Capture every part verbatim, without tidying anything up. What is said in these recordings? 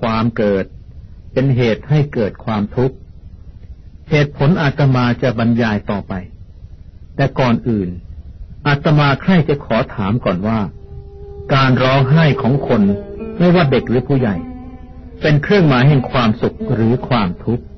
ความเกิดเป็นเหตุให้เกิดความทุกข์เหตุผลอาตมาจะบรรยายต่อไปแต่ก่อนอื่นอาตมาใคร่จะขอถามก่อนว่าการร้องไห้ของคนไม่ว่าเด็กหรือผู้ใหญ่เป็นเครื่องหมายแห่งความสุขหรือความทุกข์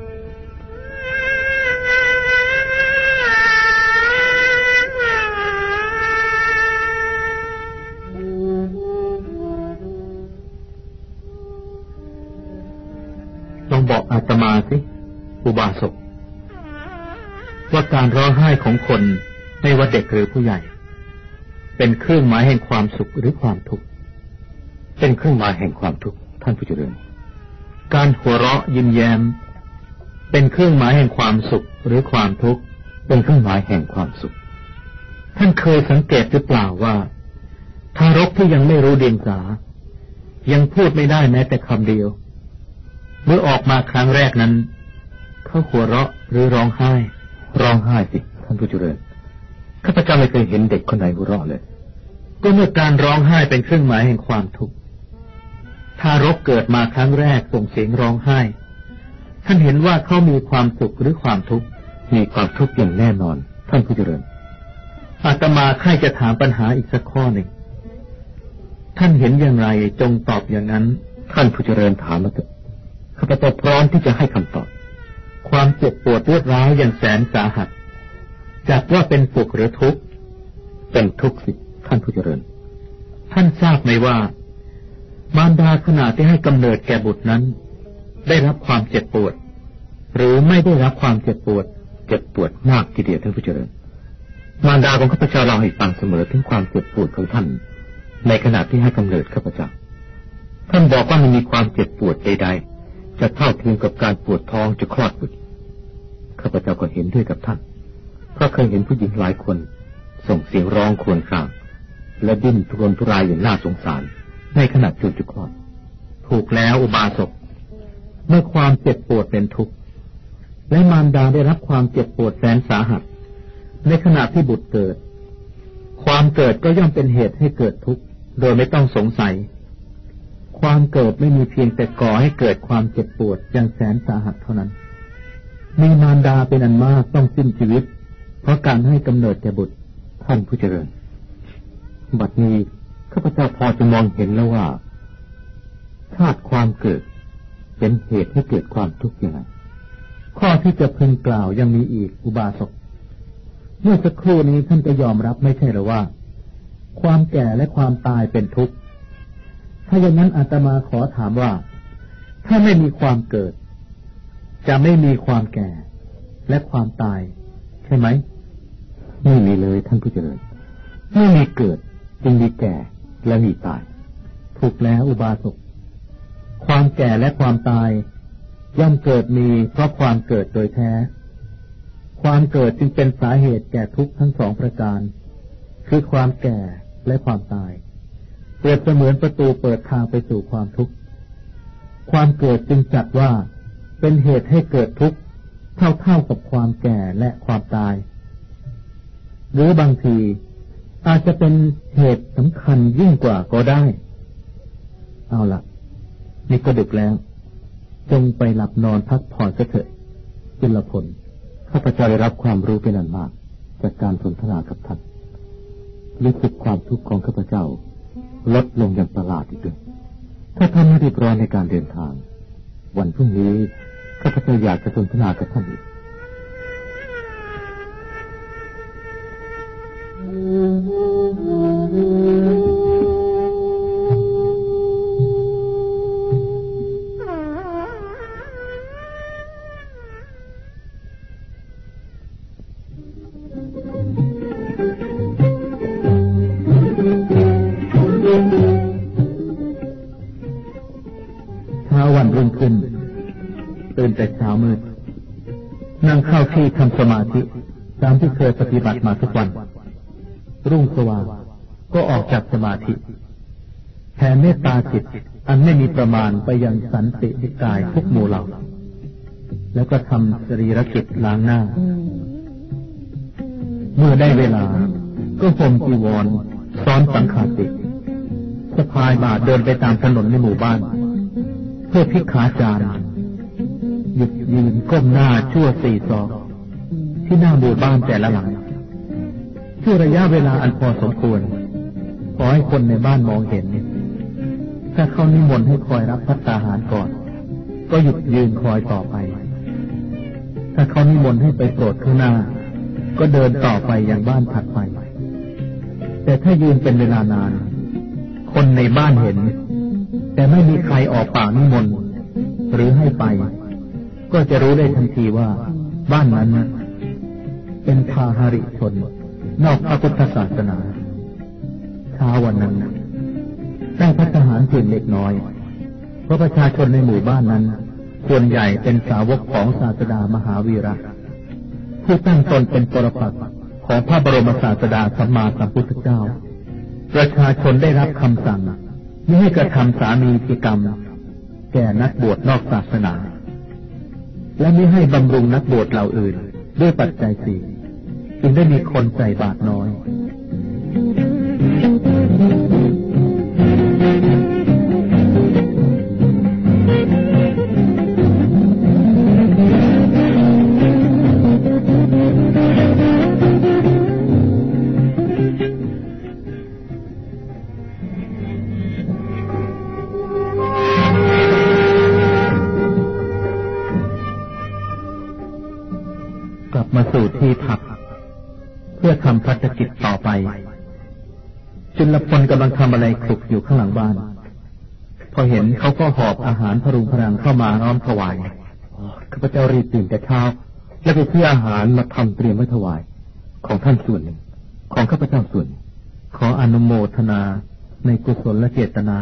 ลองบอกอาตมาสิอุบาสกว่าการร้องไห้ของคนไม่ว่าเด็กหรือผู้ใหญ่เป็นเครื่องหมายแห่งความสุขหรือความทุกข์เป็นเครื่องหมายแห่งความทุกข์ท่านผู้เจริญการหัวเราะยิ้มแย้มเป็นเครื่องหมายแห่งความสุขหรือความทุกข์เป็นเครื่องหมายแห่งความสุขท่านเคยสังเกตหรือเปล่าว่าทารกที่ยังไม่รู้เดียงสายังพูดไม่ได้แม้แต่คำเดียวเมื่อออกมาครั้งแรกนั้นเขาหัวเราะหรือร้องไห้ร้องไห้สิท่านผู้เจริญข้าพเจ้าไม่เคยเห็นเด็กคนไหนหัวเราะเลยก็เมื่อการร้องไห้เป็นเครื่องหมายแห่งความทุกข์ทารกเกิดมาครั้งแรกส่งเสียงร้องไห้ท่านเห็นว่าเขามีความสุขหรือความทุกข์มีความทุกข์อย่างแน่นอนท่านผู้เจริญอาตมาใคร่จะถามปัญหาอีกสักข้อหนึ่งท่านเห็นอย่างไรจงตอบอย่างนั้นท่านผู้เจริญถามมาเถอะข้าพเจ้าพร้อมที่จะให้คำตอบความเจ็บปวดรวดร้าวอย่างแสนสาหัสจัดว่าเป็นสุขหรือทุกข์เป็นทุกข์สิท่านผู้เจริญท่านทราบไหมว่ามารดาขณะที่ให้กำเนิดแก่บุตรนั้นได้รับความเจ็บปวดหรือไม่ได้รับความเจ็บปวดเจ็บปวดมากทีเดียวท่านผู้เจริญมารดาของข้าพเจ้าเล่าให้ฟังเสมอถึงความเจ็บปวดของท่านในขณะที่ให้กำเนิดข้าพเจ้าท่านบอกว่ามันมีความเจ็บปวดใดๆจะเท่าเทียมกับการปวดท้องจะคลอดบุตรข้าพเจ้าก็เห็นด้วยกับท่านเพราะเคยเห็นผู้หญิงหลายคนส่งเสียงร้องครวญครางและดิ้นทุรนทุรายอย่างน่าสงสารในขณะจูจุคลอดถูกแล้วอุบาสกเมื่อความเจ็บปวดเป็นทุกข์และมารดาได้รับความเจ็บปวดแสนสาหัสในขณะที่บุตรเกิดความเกิดก็ย่อมเป็นเหตุให้เกิดทุกข์โดยไม่ต้องสงสัยความเกิดไม่มีเพียงแต่ก่อให้เกิดความเจ็บปวดอย่างแสนสาหัสเท่านั้นมีมารดาเป็นอันมากต้องสิ้นชีวิตเพราะการให้กำเนิดแก่บุตรท่านผู้เจริญบัดนี้ข้าพเจ้าพอจะมองเห็นแล้วว่าธาตุความเกิดเป็นเหตุให้เกิดความทุกข์อย่างไรข้อที่จะพึงกล่าวยังมีอีกอุบาสกเมื่อสักครู่นี้ท่านจะยอมรับไม่ใช่หรือว่าความแก่และความตายเป็นทุกข์ถ้าอย่างนั้นอาตมาขอถามว่าถ้าไม่มีความเกิดจะไม่มีความแก่และความตายใช่ไหมไม่มีเลยท่านผู้เจริญไม่มีเกิดจึงมีแก่และมีตายถูกแล้วอุบาสกความแก่และความตายย่อมเกิดมีเพราะความเกิดโดยแท้ความเกิดจึงเป็นสาเหตุแก่ทุกข์ทั้งสองประการคือความแก่และความตายเปรียบเสมือนประตูเปิดทางไปสู่ความทุกข์ความเกิดจึงจัดว่าเป็นเหตุให้เกิดทุกข์เท่าๆกับความแก่และความตายหรือบางทีอาจจะเป็นเหตุสำคัญยิ่งกว่าก็ได้เอาล่ะนี่ก็ดึกแล้วจงไปหลับนอนพักผ่อนเถิดจุลพลข้าพเจ้าได้รับความรู้เป็นอันมากจากการสนทนากับท่านรู้สึกความทุกข์ของข้าพเจ้าลดลงอย่างประหลาดอีกด้วยถ้าท่านไม่รีบร้อนในการเดินทางวันพรุ่งนี้ข้าพเจ้าอยากจะสนทนากับท่านอีกตื่นแต่เช้ามืดนั่งเข้าที่ทำสมาธิตามที่เคยปฏิบัติมาทุกวันรุ่งสว่างก็ออกจากสมาธิแผ่เมตตาจิตอันไม่มีประมาณไปยังสันตินิกายทุกหมู่เหล่าแล้วก็ทำสรีรกิจล้างหน้าเมื่อได้เวลาก็ห่มจีวรซ้อนสังฆาติสะพายบาตรเดินไปตามถนนในหมู่บ้านเพื่อภิกขาจารย์หยุดยืนก้มหน้าชั่วสี่ศอกที่หน้าหมู่บ้านแต่ละหลังชั่วระยะเวลาอันพอสมควรขอให้คนในบ้านมองเห็นถ้าเขานิมนต์ให้คอยรับภัตตาหารก่อนก็หยุดยืนคอยต่อไปถ้าเขานิมนต์ให้ไปโปรดข้างหน้าก็เดินต่อไปยังบ้านถัดไปแต่ถ้ายืนเป็นเวลานานคนในบ้านเห็นแต่ไม่มีใครออกปากนิมนต์หรือให้ไปก็จะรู้ได้ทันทีว่าบ้านนั้นเป็นพาหริชนนอกพระพุทธศาสนาเช้าวันนั้นได้ภัตตาหารเพียงเล็กน้อยเพราะประชาชนในหมู่บ้านนั้นส่วนใหญ่เป็นสาวกของศาสดามหาวีระผู้ตั้งตนเป็นปรปักษ์ของพระบรมศาสดาสัมมาสัมพุทธเจ้าประชาชนได้รับคำสั่งไม่ให้กระทำสามีภกรรมแก่นักบวชนอกศาสนาและไม่ให้บำรุงนักบวชเหล่าอื่นด้วยปัจจัยสี่จึงได้มีคนใส่บาตรน้อยมาสู่ที่พักเพื่อทำภารกิจต่อไปจุลพลกำลังทำอะไรคลุกอยู่ข้างหลังบ้านพอเห็นเขาก็หอบอาหารพรุงพรังเข้ามาน้อมถวายข้าพเจ้ารีบตื่นแต่เช้าและไปซื้ออาหารมาทำเตรียมไว้ถวายของท่านส่วนหนึ่งของข้าพเจ้าส่วนขออนุโมทนาในกุศลและเจตนา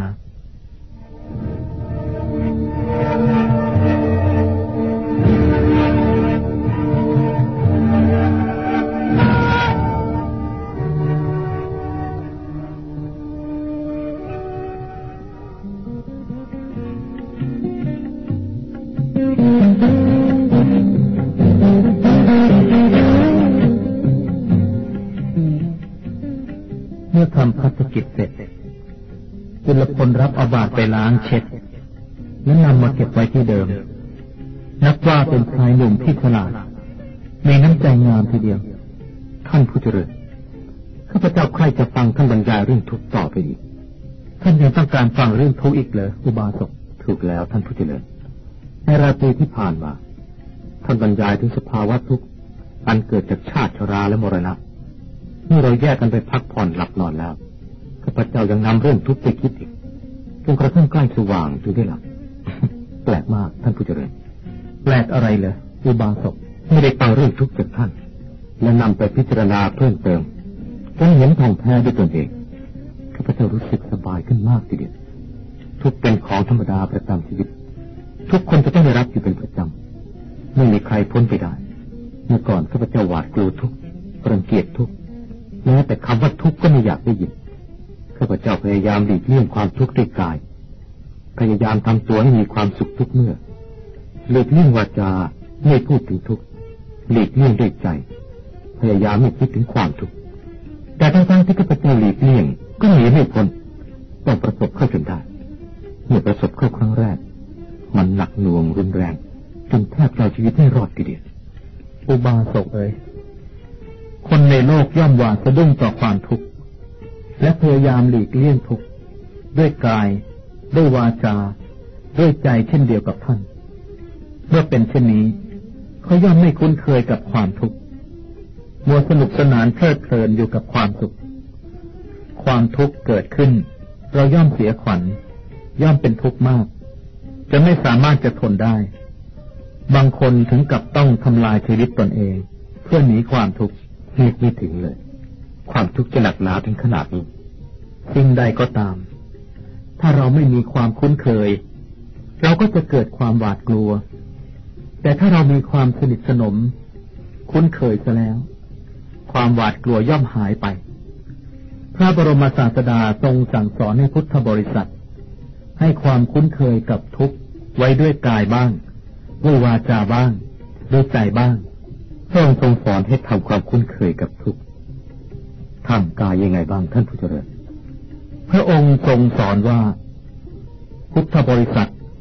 เมื่อทำภารกิจเสร็จจุลพลรับเอาบาตรไปล้างเช็ดและนำมาเก็บไว้ที่เดิมนับว่าเป็นชายหนุ่มที่ฉลาดมีน้ำใจงามทีเดียวท่านผู้เจริญข้าพเจ้าใคร่จะฟังท่านบรรยายเรื่องทุกข์ต่อไปอีกท่านยังต้องการฟังเรื่องทุกข์อีกเหรออุบาสกถูกแล้วท่านผู้เจริญในราตรีที่ผ่านมาท่านบรรยายถึงสภาวะทุกข์อันเกิดจากชาติชราและมรณะเมื่อเราแยกกันไปพักผ่อนหลับนอนแล้วข้าพเจ้ายังนำเรื่องทุกข์ไปคิดอีกจนกระทั่งใกล้สว่างจึงได้หลับ แปลกมากท่านผู้เจริญแปลกอะไรเหรออุบาสกไม่ได้ฟังเรื่องทุกข์จากท่านและนำไปพิจารณาเพิ่มเติมจนเห็นทางแท้ด้วยตนเองข้าพเจ้ารู้สึกสบายขึ้นมากทีเดียวทุกเป็นของธรรมดาประจำชีวิตทุกคนจะต้องได้รับอยู่เป็นประจำไม่มีใครพ้นไปได้เมื่อก่อนข้าพเจ้าหวาดกลัวทุกข์รังเกียจทุกข์แม้แต่คำว่าทุกข์ก็ไม่อยากได้ยินข้าพเจ้าพยายามหลีกเลี่ยงความทุกข์ด้วยกายพยายามทำตัวให้มีความสุขทุกเมื่อหลีกเลี่ยงวาจาไม่พูดถึงทุกข์หลีกเลี่ยงด้วยใจพยายามไม่คิดถึงความทุกข์แต่ทั้งๆที่ข้าพเจ้าหลีกเลี่ยงก็หนีไม่พ้นต้องประสบเข้าจนได้เมื่อประสบเข้าครั้งแรกมันหนักหน่วงรุนแรงจนแทบจะเอาชีวิตไม่รอดทีเดียวอุบาสกเอ๋ยคนในโลกย่อมหวาดสะดุ้งต่อความทุกข์และพยายามหลีกเลี่ยงทุกข์ด้วยกายด้วยวาจาด้วยใจเช่นเดียวกับท่านเมื่อเป็นเช่นนี้เขาย่อมไม่คุ้นเคยกับความทุกข์มัวสนุกสนานเพลิดเพลินอยู่กับความสุขความทุกข์เกิดขึ้นเราย่อมเสียขวัญย่อมเป็นทุกข์มากจะไม่สามารถจะทนได้บางคนถึงกับต้องทำลายชีวิตตนเองเพื่อหนีความทุกข์นึกไม่ถึงเลยความทุกข์จะหนักหนาถึงขนาดนี้สิ่งใดก็ตามถ้าเราไม่มีความคุ้นเคยเราก็จะเกิดความหวาดกลัวแต่ถ้าเรามีความสนิทสนมคุ้นเคยซะแล้วความหวาดกลัวย่อมหายไปพระบรมศาสดาทรงสั่งสอนให้พุทธบริษัทให้ความคุ้นเคยกับทุกข์ไว้ด้วยกายบ้างด้วยวาจาบ้างด้วยใจบ้างพระองค์ทรงสอนให้ทำความคุ้นเคยกับทุกข์ทำกายยังไงบ้างท่านผู้เจริญพระองค์ทรงสอนว่าพุทธบริษัท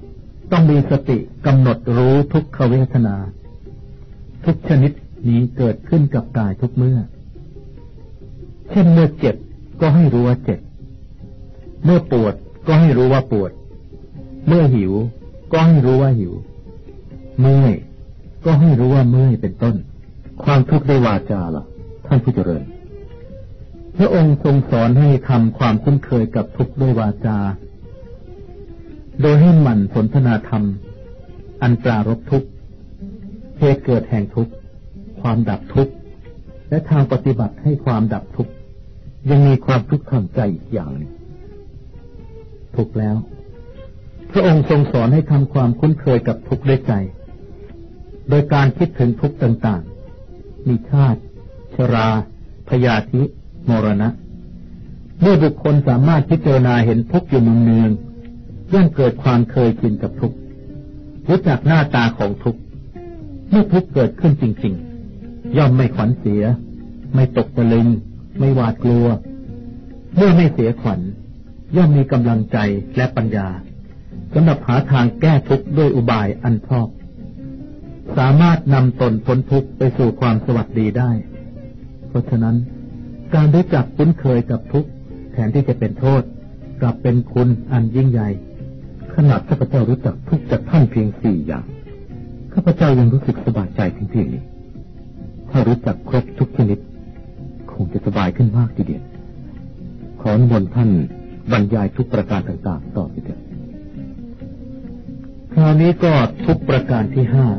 ต้องมีสติกำหนดรู้ทุกขเวทนาทุกชนิดนี้เกิดขึ้นกับกายทุกเมื่อเช่นเมื่อเจ็บก็ให้รู้ว่าเจ็บเมื่อปวดก็ให้รู้ว่าปวดเมื่อหิวก็ให้รู้ว่าหิวเมื่อยก็ให้รู้ว่าเมื่อยเป็นต้นความทุกข์ด้วยวาจาล่ะท่านผู้เจริญพระองค์ทรงสอนให้ทำความคุ้นเคยกับทุกข์ด้วยวาจาโดยให้หมั่นสนทนาธรรมอันปรารภทุกข์เหตุเกิดแห่งทุกข์ความดับทุกข์และทางปฏิบัติให้ความดับทุกข์ยังมีความทุกข์ทางใจอีกอย่างหนึ่งถูกแล้วพระองค์ทรงสอนให้ทำความคุ้นเคยกับทุกข์ด้วยใจโดยการคิดถึงทุกข์ต่างๆมีชาติชราพยาธิมรณะเมื่อบุคคลสามารถพิจารณาเห็นทุกข์อยู่เนืองๆย่อมเกิดความเคยชินกับทุกข์รู้จักหน้าตาของทุกข์เมื่อทุกข์เกิดขึ้นจริงๆย่อมไม่ขวัญเสียไม่ตกตะลึงไม่หวาดกลัวเมื่อไม่เสียขวัญย่อมมีกำลังใจและปัญญาสำหรับหาทางแก้ทุกข์ด้วยอุบายอันชอบสามารถนำตนพ้นทุกข์ไปสู่ความสวัสดีได้เพราะฉะนั้นการรู้จักคุ้นเคยกับทุกข์แทนที่จะเป็นโทษกลับเป็นคุณอันยิ่งใหญ่ขนาดข้าพเจ้ารู้จักทุกข์จากท่านเพียงสี่อย่างข้าพเจ้ายังรู้สึกสบายใจถึงเพียงนี้ถ้ารู้จักครบทุกชนิดคงจะสบายขึ้นมากทีเดียวขอนิมนต์ท่านบรรยายทุกประการต่างๆต่อไปเถิดคราวนี้ก็ทุกประการที่ห้า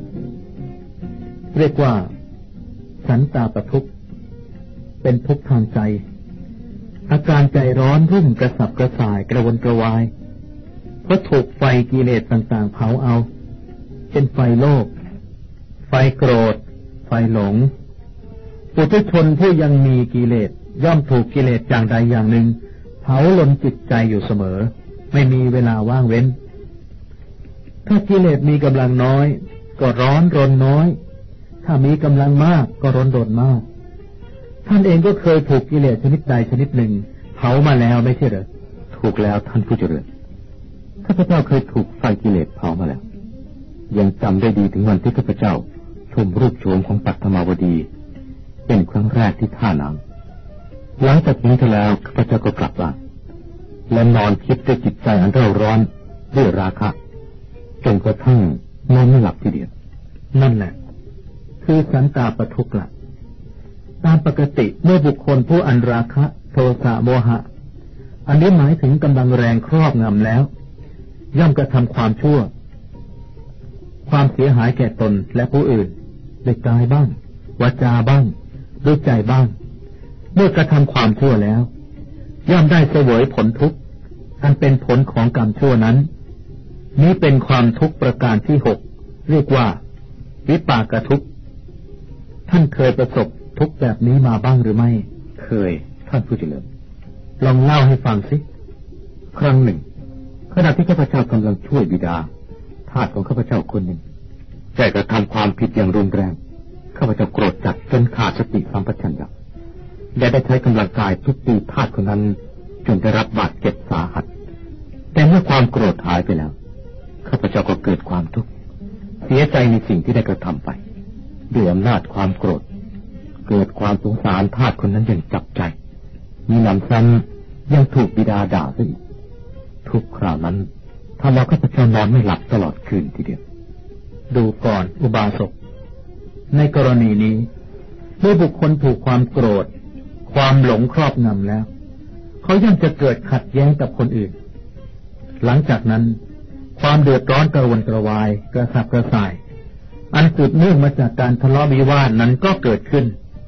เรียกว่าสันตาปทุกข์เป็นทุกข์ทางใจอาการใจร้อนรุ่มกระสับกระส่ายกระวนกระวายเพราะถูกไฟกิเลสต่างๆเผาเอาเป็นไฟโลภไฟโกรธไฟหลงปุถุชนผู้ยังมีกิเลสย่อมถูกกิเลสอย่างใดอย่างหนึ่งเผาลนจิตใจอยู่เสมอไม่มีเวลาว่างเว้นถ้ากิเลสมีกำลังน้อยก็ร้อนรนน้อยถ้ามีกำลังมากก็ร้อนรนมากท่านเองก็เคยถูกกิเลสชนิดใดชนิดหนึ่งเผามาแล้วไม่ใช่เหรอถูกแล้วท่านผู้เจริญข้าพเจ้าเคยถูกไฟกิเลสเผามาแล้วยังจำได้ดีถึงวันที่ข้าพเจ้าชมรูปโฉมของปัทมาวดีเป็นครั้งแรกที่ท่าน้ำหลังจากนี้ก็แล้วข้าพเจ้าก็กลับบ้านและนอนคิดด้วยจิตใจอันเร่าร้อนด้วยราคะจนกระทั่งนอนไม่หลับทีเดียวนั่นแหละคือสันตาปทุกข์ละตามปกติเมื่อบุคคลผู้อันราคะโทสะโมหะอันนี้หมายถึงกำลังแรงครอบงำแล้วย่อมกระทำความชั่วความเสียหายแก่ตนและผู้อื่นด้วยกายบ้างวาจาบ้างด้วยใจบ้างเมื่อกระทำความชั่วแล้วย่อมได้เสวยผลทุกข์อันเป็นผลของกรรมชั่วนั้นนี้เป็นความทุกข์ประการที่หกเรียกว่าวิปากทุกข์ท่านเคยประสบทุกข์แบบนี้มาบ้างหรือไม่เคยท่านผู้เจริญลองเล่าให้ฟังสิครั้งหนึ่งขณะที่ข้าพเจ้ากำลังช่วยบิดาทาสของข้าพเจ้าคนหนึ่งได้กระทำความผิดอย่างรุนแรงข้าพเจ้าโกรธจัดจนขาดสติสัมปชัญญะและได้ใช้กำลังกายทุบตีทาสคนนั้นจนได้รับบาดเจ็บสาหัสแต่เมื่อความโกรธหายไปแล้วข้าพเจ้าก็เกิดความทุกข์เสียใจในสิ่งที่ได้กระทำไปด้วยอำนาจความโกรธเกิดความสงสารทาสคนนั้นอย่างจับใจมีหนำซ้ำยังถูกบิดาด่าซะอีกทุกคราวนั้นทำเอาข้าพเจ้านอนไม่หลับตลอดคืนทีเดียวดูก่อนอุบาสกในกรณีนี้เมื่อบุคคลถูกความโกรธความหลงครอบงำแล้วเขาย่อมจะเกิดขัดแย้งกับคนอื่นหลังจากนั้นความเดือดร้อนกระวนกระวายกระสับกระส่ายอันสืบเนื่องมาจากการทะเลาะวิวาทนั้นก็เกิดขึ้น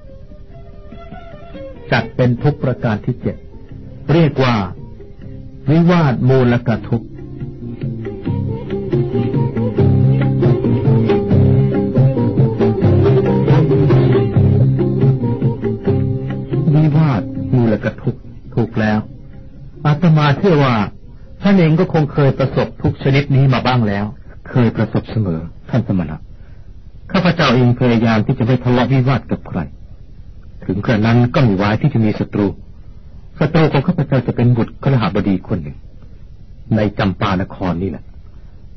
จัดเป็นทุกข์ประการที่เจ็ดเรียกว่าวิวาทมูลกทุกข์วิวาทมูลกทุกข์ถูกแล้วอาตมาเชื่อว่าท่านเองก็คงเคยประสบทุกชนิดนี้มาบ้างแล้วเคยประสบเสมอท่านสมณะข้าพเจ้าเองพยายามที่จะไม่ทะเลาะวิวาทกับใครถึงกระนั้นก็มีวายที่จะมีศัตรูศัตรูของข้าพเจ้าจะเป็นบุตรคฤหบดีคนหนึ่งในจำปานครนี่แหละ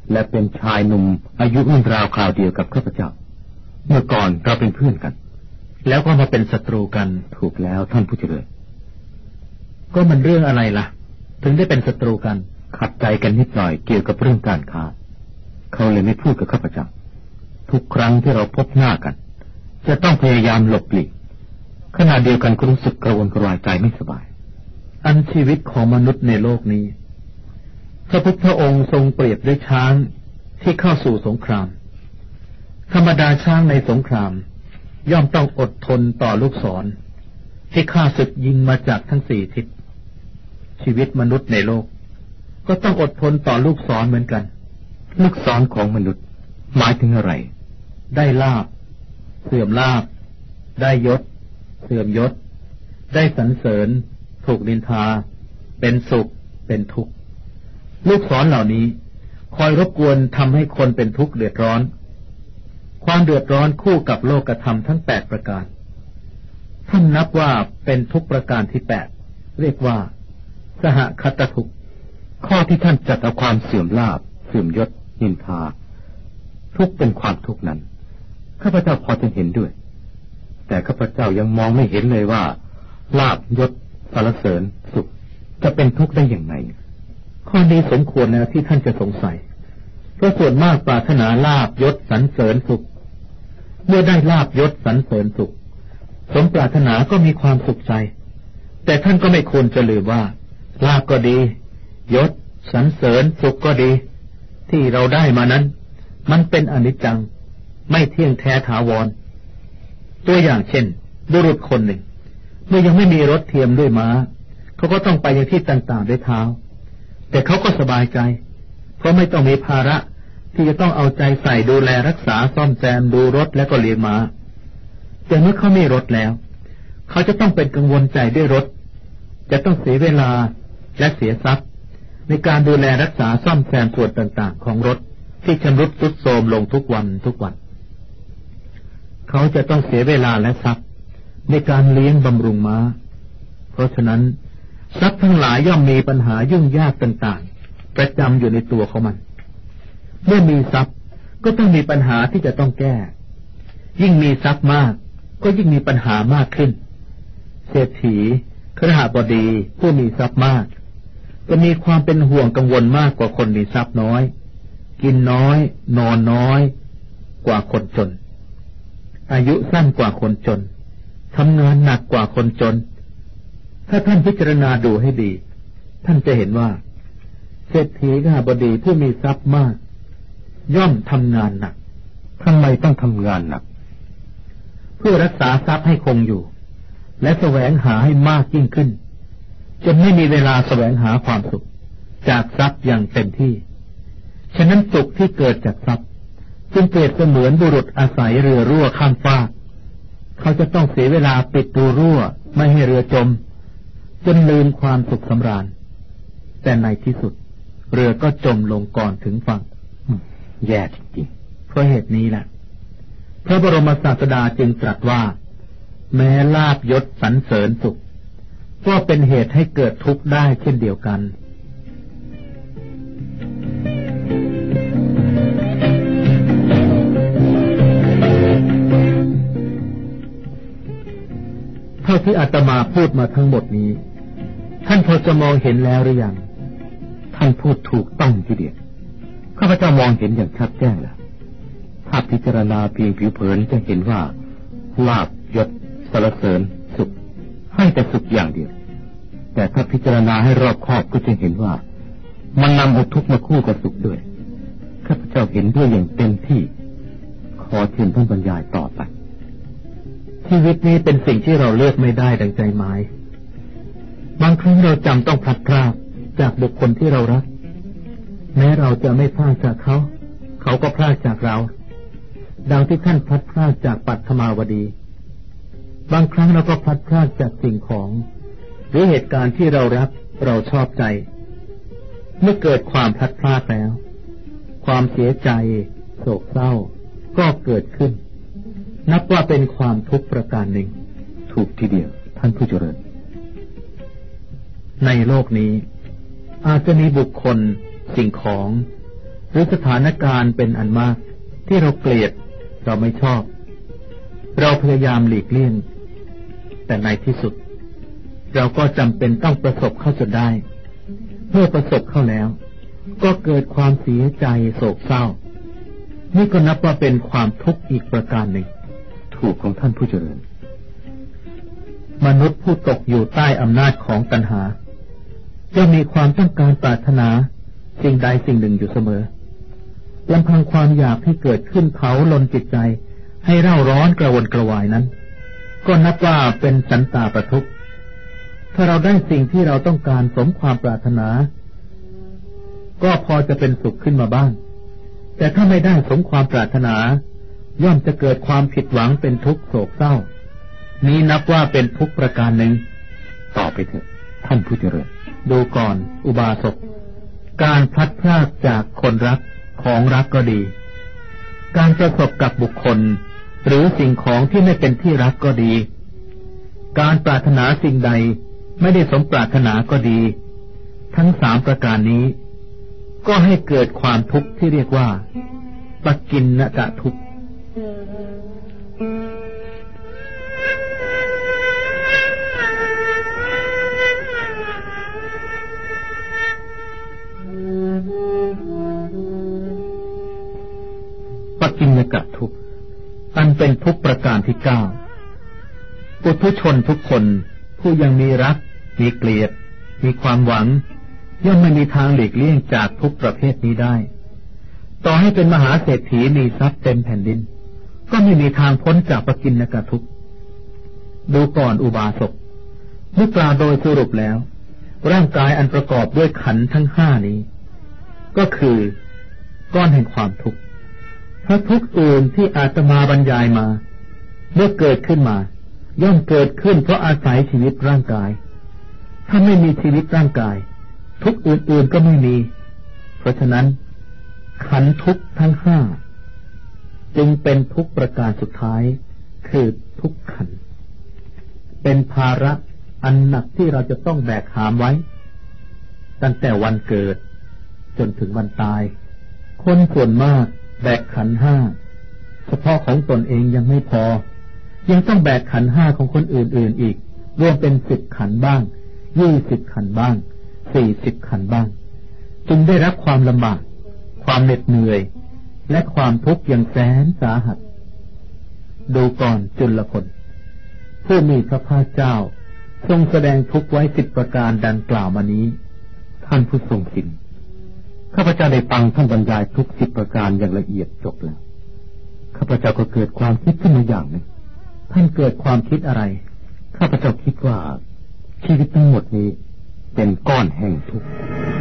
และเป็นชายหนุ่มอายุรุ่นราวคราวเดียวกับข้าพเจ้าเมื่อก่อนเราเป็นเพื่อนกันแล้วก็มาเป็นศัตรูกันถูกแล้วท่านผู้เจริญก็มันเรื่องอะไรล่ะถึงได้เป็นศัตรูกันขัดใจกันนิดหน่อยเกี่ยวกับเรื่องการค้าเขาเลยไม่พูดกับข้าพเจ้าทุกครั้งที่เราพบหน้ากันจะต้องพยายามหลบหลีกขณะเดียวกันก็รู้สึกกระวนกระวายใจไม่สบายอันชีวิตของมนุษย์ในโลกนี้พระพุทธองค์ทรงเปรียบด้วยช้างที่เข้าสู่สงครามธรรมดาช้างในสงครามย่อมต้องอดทนต่อลูกศรที่ข้าศึกยิงมาจากทั้งสี่ทิศชีวิตมนุษย์ในโลกก็ต้องอดทนต่อลูกศรเหมือนกันลูกศรของมนุษย์หมายถึงอะไรได้ลาภเสื่อมลาภได้ยศเสื่อมยศได้สรรเสริญถูกนินทาเป็นสุขเป็นทุกข์ลูกศรเหล่านี้คอยรบกวนทำให้คนเป็นทุกข์เดือดร้อนความเดือดร้อนคู่กับโลกธรรมทั้งแปดประการท่านนับว่าเป็นทุกประการที่แปดเรียกว่าสหคตทุกข์ข้อที่ท่านจัดเอาความเสื่อมลาภเสื่อมยศนินทาทุกเป็นความทุกข์นั้นข้าพเจ้าพอจะเห็นด้วยแต่ข้าพเจ้ายังมองไม่เห็นเลยว่าลาภยศสรรเสริญสุขจะเป็นทุกข์ได้อย่างไรข้อนี้สมควรแล้วที่ท่านจะสงสัยเพราะส่วนมากปรารถนาลาภยศสรรเสริญสุขเมื่อได้ลาภยศสรรเสริญสุขสมปรารถนาก็มีความสุขใจแต่ท่านก็ไม่ควรจะลืมว่าลาภก็ดียศสรรเสริญสุขก็ดีที่เราได้มานั้นมันเป็นอนิจจังไม่เที่ยงแท้ถาวรตัวอย่างเช่นบุรุษคนหนึ่งเมื่อยังไม่มีรถเทียมด้วยม้าเขาก็ต้องไปยังที่ต่างๆด้วยเท้าแต่เขาก็สบายใจเพราะไม่ต้องมีภาระที่จะต้องเอาใจใส่ดูแลรักษาซ่อมแซมดูรถและก็เลี้ยงม้าแต่เมื่อเขามีรถแล้วเขาจะต้องเป็นกังวลใจด้วยรถจะต้องเสียเวลาและเสียทรัพย์ในการดูแลรักษาซ่อมแซมส่วนต่างๆของรถที่ชำรุดทรุดโทรมลงทุกวันทุกวันเขาจะต้องเสียเวลาและทรัพย์ในการเลี้ยงบำรุงม้าเพราะฉะนั้นทรัพย์ทั้งหลายย่อมมีปัญหายุ่งยากต่างๆประจำอยู่ในตัวของมันเมื่อมีทรัพย์ก็ต้องมีปัญหาที่จะต้องแก้ยิ่งมีทรัพย์มากก็ยิ่งมีปัญหามากขึ้นเศรษฐีคฤหบดีผู้มีทรัพย์มากจะมีความเป็นห่วงกังวลมากกว่าคนมีทรัพย์น้อยกินน้อยนอนน้อยกว่าคนจนอายุสั้นกว่าคนจนทำงานหนักกว่าคนจนถ้าท่านพิจารณาดูให้ดีท่านจะเห็นว่าเศรษฐีคฤหบดีผู้มีทรัพย์มากย่อมทำงานหนักทำไมต้องทำงานหนักเพื่อรักษาทรัพย์ให้คงอยู่และแสวงหาให้มากยิ่งขึ้นจนไม่มีเวลาแสวงหาความสุขจากทรัพย์อย่างเต็มที่ฉะนั้นสุขที่เกิดจากทรัพย์จึงเปรียบเสมือนบุรุษอาศัยเรือรั่วข้ามฟากเขาจะต้องเสียเวลาปิดตัวรั่วไม่ให้เรือจมจนลืมความสุขสำราญแต่ในที่สุดเรือก็จมลงก่อนถึงฝั่งแย่จริงๆเพราะเหตุนี้แหละพระบรมศาสดาจึงตรัสว่าแม้ลาภยศสรรเสริญสุขก็เป็นเหตุให้เกิดทุกข์ได้เช่นเดียวกันเท่าที่อาตมาพูดมาทั้งหมดนี้ท่านพอจะมองเห็นแล้วหรือยังท่านพูดถูกต้องทีเดียวข้าพเจ้ามองเห็นอย่างชัดแจ้งแล้วถ้าพิจารณาเพียงผิวเผินจะเห็นว่าลาภยศสรรเสริญสุขให้แต่สุขอย่างเดียวแต่ถ้าพิจารณาให้รอบคอบก็จะเห็นว่ามันนำเอาทุกข์มาคู่กับสุขด้วยข้าพเจ้าเห็นด้วยอย่างเต็มที่ขอเชิญท่านบรรยายต่อไปชีวิตนี้เป็นสิ่งที่เราเลือกไม่ได้ดังใจหมายบางครั้งเราจำต้องพลัดพรากจากบุคคลที่เรารักแม้เราจะไม่พลาดจากเขาเขาก็พลาดจากเราดังที่ท่านพลัดพรากจากปัทมาวดีบางครั้งเราก็พลัดพรากจากสิ่งของหรือเหตุการณ์ที่เรารักเราชอบใจเมื่อเกิดความพลัดพรากแล้วความเสียใจโศกเศร้าก็เกิดขึ้นนับว่าเป็นความทุกข์ประการหนึ่งถูกทีเดียวท่านผู้เจริญในโลกนี้อาจจะมีบุคคลสิ่งของหรือสถานการณ์เป็นอันมากที่เราเกลียดเราไม่ชอบเราพยายามหลีกเลี่ยงแต่ในที่สุดเราก็จำเป็นต้องประสบเข้าจนได้เมื่อประสบเข้าแล้วก็เกิดความเสียใจโศกเศร้านี่ก็นับว่าเป็นความทุกข์อีกประการหนึ่งถูกของท่านผู้เจริญมนุษย์ผู้ตกอยู่ใต้อำนาจของตัณหาจะมีความต้องการปรารถนาสิ่งใดสิ่งหนึ่งอยู่เสมอลำพังความอยากที่เกิดขึ้นเผาลนจิตใจให้เร่าร้อนกระวนกระวายนั้นก็นับว่าเป็นสันตาประทุกข์ถ้าเราได้สิ่งที่เราต้องการสมความปรารถนาก็พอจะเป็นสุขขึ้นมาบ้างแต่ถ้าไม่ได้สมความปรารถนาย่อมจะเกิดความผิดหวังเป็นทุกข์โศกเศร้านี้นับว่าเป็นทุกข์ประการหนึ่งต่อไปเถอะท่านผู้เจริญดูก่อนอุบาสกการพลัดพรากจากคนรักของรักก็ดีการประสบกับบุคคลหรือสิ่งของที่ไม่เป็นที่รักก็ดีการปรารถนาสิ่งใดไม่ได้สมปรารถนาก็ดีทั้งสามประการนี้ก็ให้เกิดความทุกข์ที่เรียกว่าปกิณณกทุกข์ปกิณณกทุกข์อันเป็นทุกข์ประการที่เก้าปุถุชนทุกคนผู้ยังมีรักมีเกลียดมีความหวังย่อมไม่มีทางหลีกเลี่ยงจากทุกประเภทนี้ได้ต่อให้เป็นมหาเศรษฐีมีทรัพย์เต็มแผ่นดินก็ไม่มีทางพ้นจากปกิณณกทุกข์ดูก่อนอุบาสกเมื่อกล่าวโดยสรุปแล้วร่างกายอันประกอบด้วยขันธ์ทั้งห้านี้ก็คือก้อนแห่งความทุกข์เพราะทุกข์อื่นที่อาตมาบรรยายมาเมื่อเกิดขึ้นมาย่อมเกิดขึ้นเพราะอาศัยชีวิตร่างกายถ้าไม่มีชีวิตร่างกายทุกข์อื่นๆก็ไม่มีเพราะฉะนั้นขันธ์ทุกข์ทั้งห้าจึงเป็นทุกข์ประการสุดท้ายคือทุกขันธ์เป็นภาระอันหนักที่เราจะต้องแบกหามไว้ตั้งแต่วันเกิดจนถึงวันตายคนส่วนมากแบกขันธ์ห้าเฉพาะของตนเองยังไม่พอยังต้องแบกขันธ์ห้าของคนอื่นๆอีกรวมเป็นสิบขันธ์บ้างยี่สิบขันธ์บ้างสี่สิบขันธ์บ้างจึงได้รับความลำบากความเหน็ดเหนื่อยและความทุกข์อย่างแสนสาหัสดูก่อนจุลพลผู้มีพระภาคเจ้าทรงแสดงทุกข์ไว้สิบประการดังกล่าวมานี้ท่านผู้ทรงศีลข้าพเจ้าได้ฟังท่านบรรยายทุกสิบประการอย่างละเอียดจบแล้วข้าพเจ้าก็เกิดความคิดขึ้นมาอย่างหนึ่งท่านเกิดความคิดอะไรข้าพเจ้าคิดว่าชีวิตทั้งหมดนี้เป็นก้อนแห่งทุกข์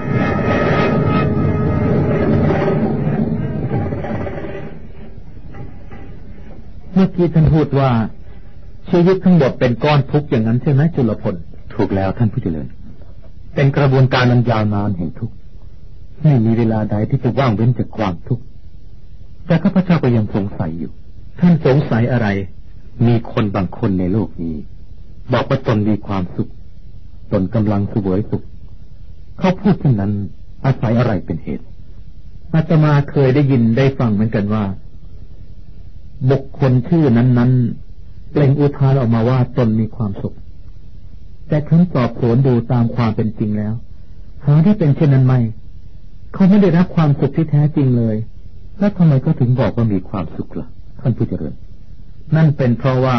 เมื่อกี้ท่านพูดว่าชีวิตทั้งหมดเป็นก้อนทุกข์อย่างนั้นใช่ไหมจุลพลถูกแล้วท่านผู้เจริญเป็นกระบวนการอันยาวนานแห่งทุกข์ไม่มีเวลาใดที่จะว่างเว้นจากความทุกข์แต่ข้าพเจ้าก็ยังสงสัยอยู่ท่านสงสัยอะไรมีคนบางคนในโลกนี้บอกว่าตนมีความสุขตนกำลังเสวยสุขเขาพูดเช่นนั้นอาศัยอะไรเป็นเหตุอาตมาเคยได้ยินได้ฟังเหมือนกันว่าบุคคลชื่อนั้นๆเปล่งอุทานออกมาว่าตนมีความสุขแต่คำสอบสวนดูตามความเป็นจริงแล้วหาที่เป็นเช่นนั้นไม่เขาไม่ได้รับความสุขที่แท้จริงเลยแล้วทำไมก็ถึงบอกว่ามีความสุขล่ะท่านผู้เจริญนั่นเป็นเพราะว่า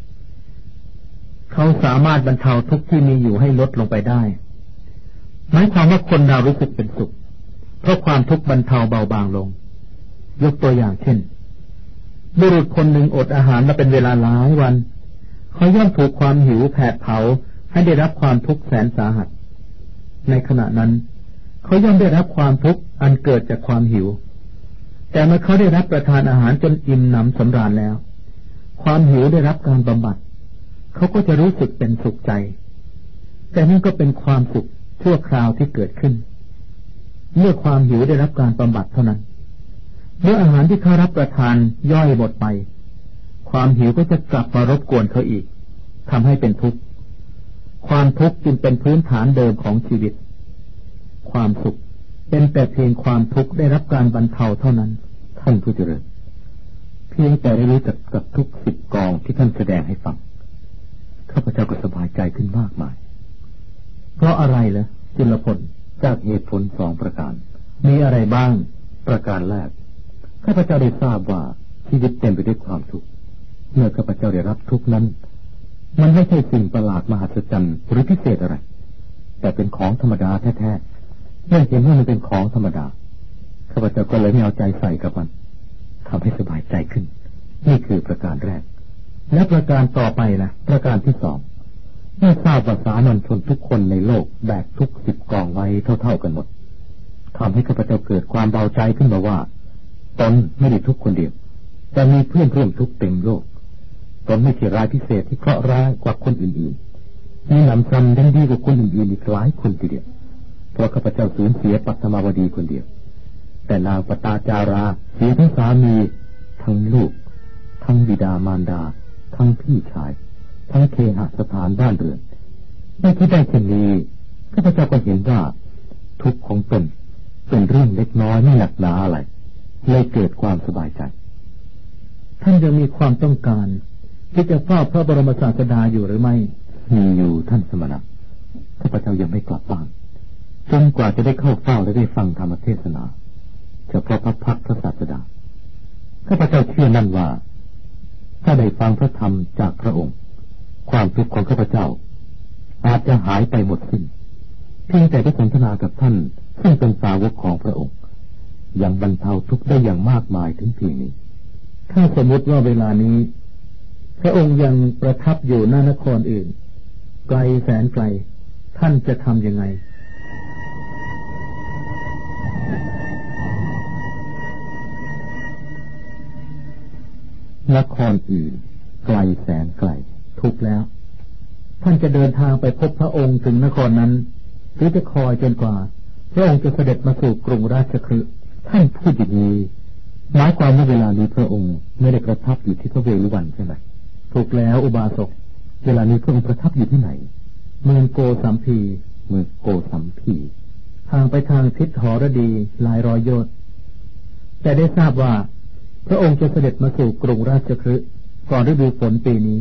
เขาสามารถบรรเทาทุกข์ที่มีอยู่ให้ลดลงไปได้หมายความว่าคนเรารู้สึกเป็นสุขเพราะความทุกข์บรรเทาเบาบางลงยกตัวอย่างเช่นบุรุษคนหนึ่งอดอาหารมาเป็นเวลาหลายวันเขาย่อมถูกความหิวแผดเผาให้ได้รับความทุกข์แสนสาหัสในขณะนั้นเขาย่อมได้รับความทุกข์อันเกิดจากความหิวแต่เมื่อเขาได้รับประทานอาหารจนอิ่มหนำสำราญแล้วความหิวได้รับการบำบัดเขาก็จะรู้สึกเป็นสุขใจแต่นั่นก็เป็นความสุขชั่วคราวที่เกิดขึ้นเมื่อความหิวได้รับการบำบัดเท่านั้นเมื่ออาหารที่เขารับประทานย่อยหมดไปความหิวก็จะกลับมารบกวนเขาอีกทำให้เป็นทุกข์ความทุกข์จึงเป็นพื้นฐานเดิมของชีวิตความสุขเป็นแต่เพียงความทุกข์ได้รับการบรรเทาเท่านั้นท่านผู้เจริญเพียงแต่ได้รู้จักกับทุกสิบกองที่ท่านแสดงให้ฟังข้าพเจ้าก็สบายใจขึ้นมากมายเพราะอะไรล่ะจุลพลจากเหตุผลสองประการมีอะไรบ้างประการแรกข้าพเจ้าได้ทราบว่าชีวิตเต็มไปด้วยความทุกข์เมื่อข้าพเจ้าได้รับทุกข์นั้นมันไม่ใช่สิ่งประหลาดมหัศจรรย์หรือพิเศษอะไรแต่เป็นของธรรมดาแท้ๆเมื่อเห็นว่ามันเป็นของธรรมดาข้าพเจ้าก็เลยไม่เอาใจใส่กับมันทำให้สบายใจขึ้นนี่คือประการแรกและประการต่อไปล่ะประการที่สองเมื่อทราบว่าสามัญชนทุกคนในโลกแบกทุกสิบกองไว้เท่าๆกันหมดทำให้ข้าพเจ้าเกิดความเบาใจขึ้นมาว่าตนไม่ได้ทุกคนเดียวแต่มีเพื่อนร่วมทุกข์เต็มโลกตนไม่ใช่รายพิเศษที่เคราะห์ร้ายกว่าคนอื่นๆมีหนำซ้ำยังดีกว่าคนอื่นๆอีกหลายคนทีเดียวเพราะข้าพเจ้าสูญเสียปัทมาวดีคนเดียวแต่นางปตาจาราเสียทั้งสามีทั้งลูกทั้งบิดามารดาทั้งพี่ชายทั้งเคหสถานบ้านเรือนเมื่อที่ได้เช่นนี้ข้าพเจ้าก็เห็นว่าทุกข์ของตนเป็นเรื่องเล็กน้อยไม่หนักหนาอะไรเลยเกิดความสบายใจท่านยังมีความต้องการที่จะเฝ้าพระบรมศาสดาอยู่หรือไม่มีอยู่ท่านสมณะข้าพเจ้ายังไม่กลับบ้านจนกว่าจะได้เข้าเฝ้าและได้ฟังธรรมเทศนาเฉพาะพระพักตร์พระศาสดาข้าพเจ้าเชื่อนั่นว่าถ้าได้ฟังพระธรรมจากพระองค์ความทุกข์ของข้าพเจ้าอาจจะหายไปหมดสิ้นเพียงแต่ได้สนทนากับท่านซึ่งเป็นสาวกของพระองค์ยังบรรเทาทุกข์ได้อย่างมากมายถึงเพียงนี้ถ้าสมมติว่าเวลานี้พระองค์ยังประทับอยู่หน้านครอื่นไกลแสนไกลท่านจะทำยังไงนครอื่นไกลแสนไกลถูกแล้วท่านจะเดินทางไปพบพระองค์ถึงนครนั้นหรือจะคอยจนกว่าพระองค์จะเสด็จมาสู่กรุงราชคฤห์ท่านพูดอย่างนี้หมายความว่าเวลานี้พระองค์ไม่ได้ประทับอยู่ที่พระเวฬุวันใช่ไหมถูกแล้วอุบาสกเวลานี้พระองค์ประทับอยู่ที่ไหนเมืองโกสัมพีเมืองโกสัมพีทางไปทางทิศหรดีหลายร้อยโยชน์แต่ได้ทราบว่าพระองค์จะเสด็จมาสู่กรุงราชคฤห์ก่อนฤดูฝนปีนี้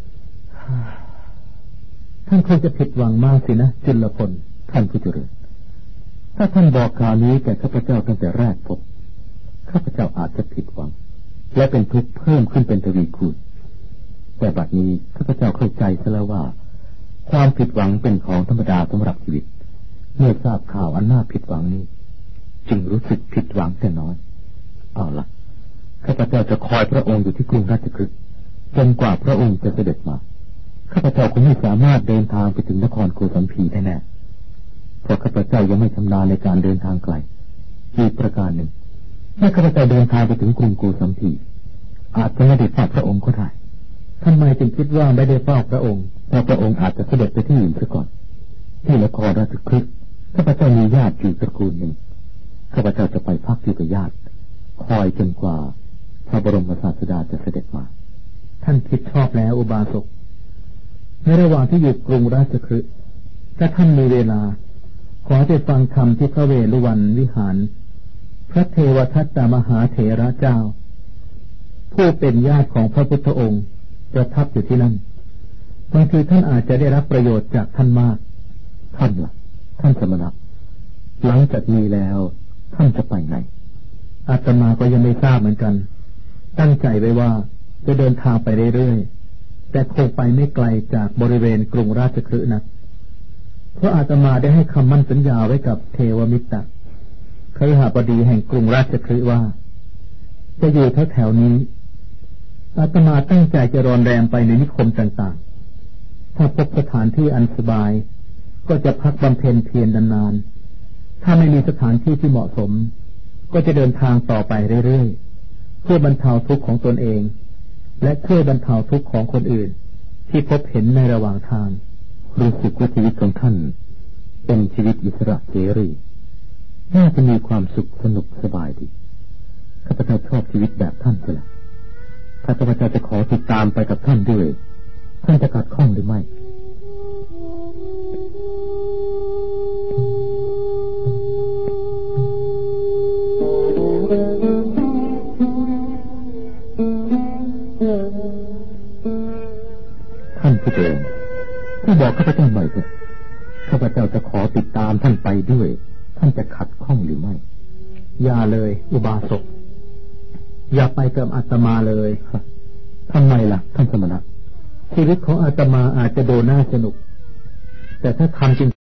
ท่านคงจะผิดหวังมากสินะจุลพลท่านผู้เจริญถ้าท่านบอกข่าวนี้แก่ข้าพเจ้าตั้งแต่แรกพบข้าพเจ้าอาจจะผิดหวังและเป็นทุกข์เพิ่มขึ้นเป็นทวีคูณแต่บัดนี้ข้าพเจ้าเข้าใจซะแล้วว่าความผิดหวังเป็นของธรรมดาสำหรับชีวิตเมื่อทราบข่าวอันน่าผิดหวังนี้จึงรู้สึกผิดหวังแต่น้อยเอาล่ะข้าพเจ้าจะคอยพระองค์อยู่ที่กรุงราชคฤห์จนกว่าพระองค์จะเสด็จมาข้าพเจ้าคงไม่สามารถเดินทางไปถึงนครโกสัมพีได้แน่เพราะข้าพเจ้ายังไม่ชำนาญในการเดินทางไกลอีกประการหนึ่งเมื่อข้าพเจ้าเดินทางไปถึงกรุงโกสัมพีอาจจะไม่ได้เฝ้าพระองค์ก็ได้ทำไมจึงคิดว่าไม่ได้เฝ้าพระองค์เพราะพระองค์อาจจะเสด็จไปที่อื่นซะก่อนที่นครราชคฤห์ข้าพเจ้ามีญาติอยู่ตระกูลหนึ่งข้าพเจ้าจะไปพักที่กับญาติคอยจนกว่าพระบรมศาสดาจะเสด็จมาท่านคิดชอบแล้วอุบาสกในระหว่างที่อยู่กรุงราชคฤห์ถ้าท่านมีเวลาขอจะฟังธรรมที่พระเวฬุวันวิหารพระเทวทัตตมหาเถระเจ้าผู้เป็นญาติของพระพุทธองค์ประทับอยู่ที่นั่นบางทีท่านอาจจะได้รับประโยชน์จากท่านมากท่านล่ะท่านสมณะหลังจากนี้แล้วท่านจะไปไหนอาตมาก็ยังไม่ทราบเหมือนกันตั้งใจไว้ว่าจะเดินทางไปเรื่อยๆแต่คงไปไม่ไกลจากบริเวณกรุงราชคฤห์นักเพราะอาตมาได้ให้คำมั่นสัญญาไว้กับเทวมิตรคฤหบดีแห่งกรุงราชคฤห์ว่าจะอยู่แถวๆนี้อาตมาตั้งใจจะรอนแรมไปในนิคมต่างๆถ้าพบสถานที่อันสบายก็จะพักบำเพ็ญเพียรนานๆถ้าไม่มีสถานที่ที่เหมาะสมก็จะเดินทางต่อไปเรื่อยๆเพื่อบรรเทาทุกข์ของตนเองและเพื่อบรรเทาทุกข์ของคนอื่นที่พบเห็นในระหว่างทางรู้สึกว่าชีวิตของท่านเป็นชีวิตอิสระเสรีน่าจะมีความสุขสนุกสบายดีข้าพเจ้าชอบชีวิตแบบท่านใช่ไหมถ้าข้าพเจ้าจะขอติดตามไปกับท่านด้วยท่านจะขัดข้องหรือไม่ท่านผู้เจริญผู้บอกข้าพเจ้าหน่อยเถิดข้าพเจ้าจะขอติดตามท่านไปด้วยท่านจะขัดข้องหรือไม่อย่าเลยอุบาสกอย่าไปกับอาตมาเลยทำไมล่ะท่านสมณะชีวิตของอาตมาอาจจะดูน่าสนุกแต่ถ้าทำจริง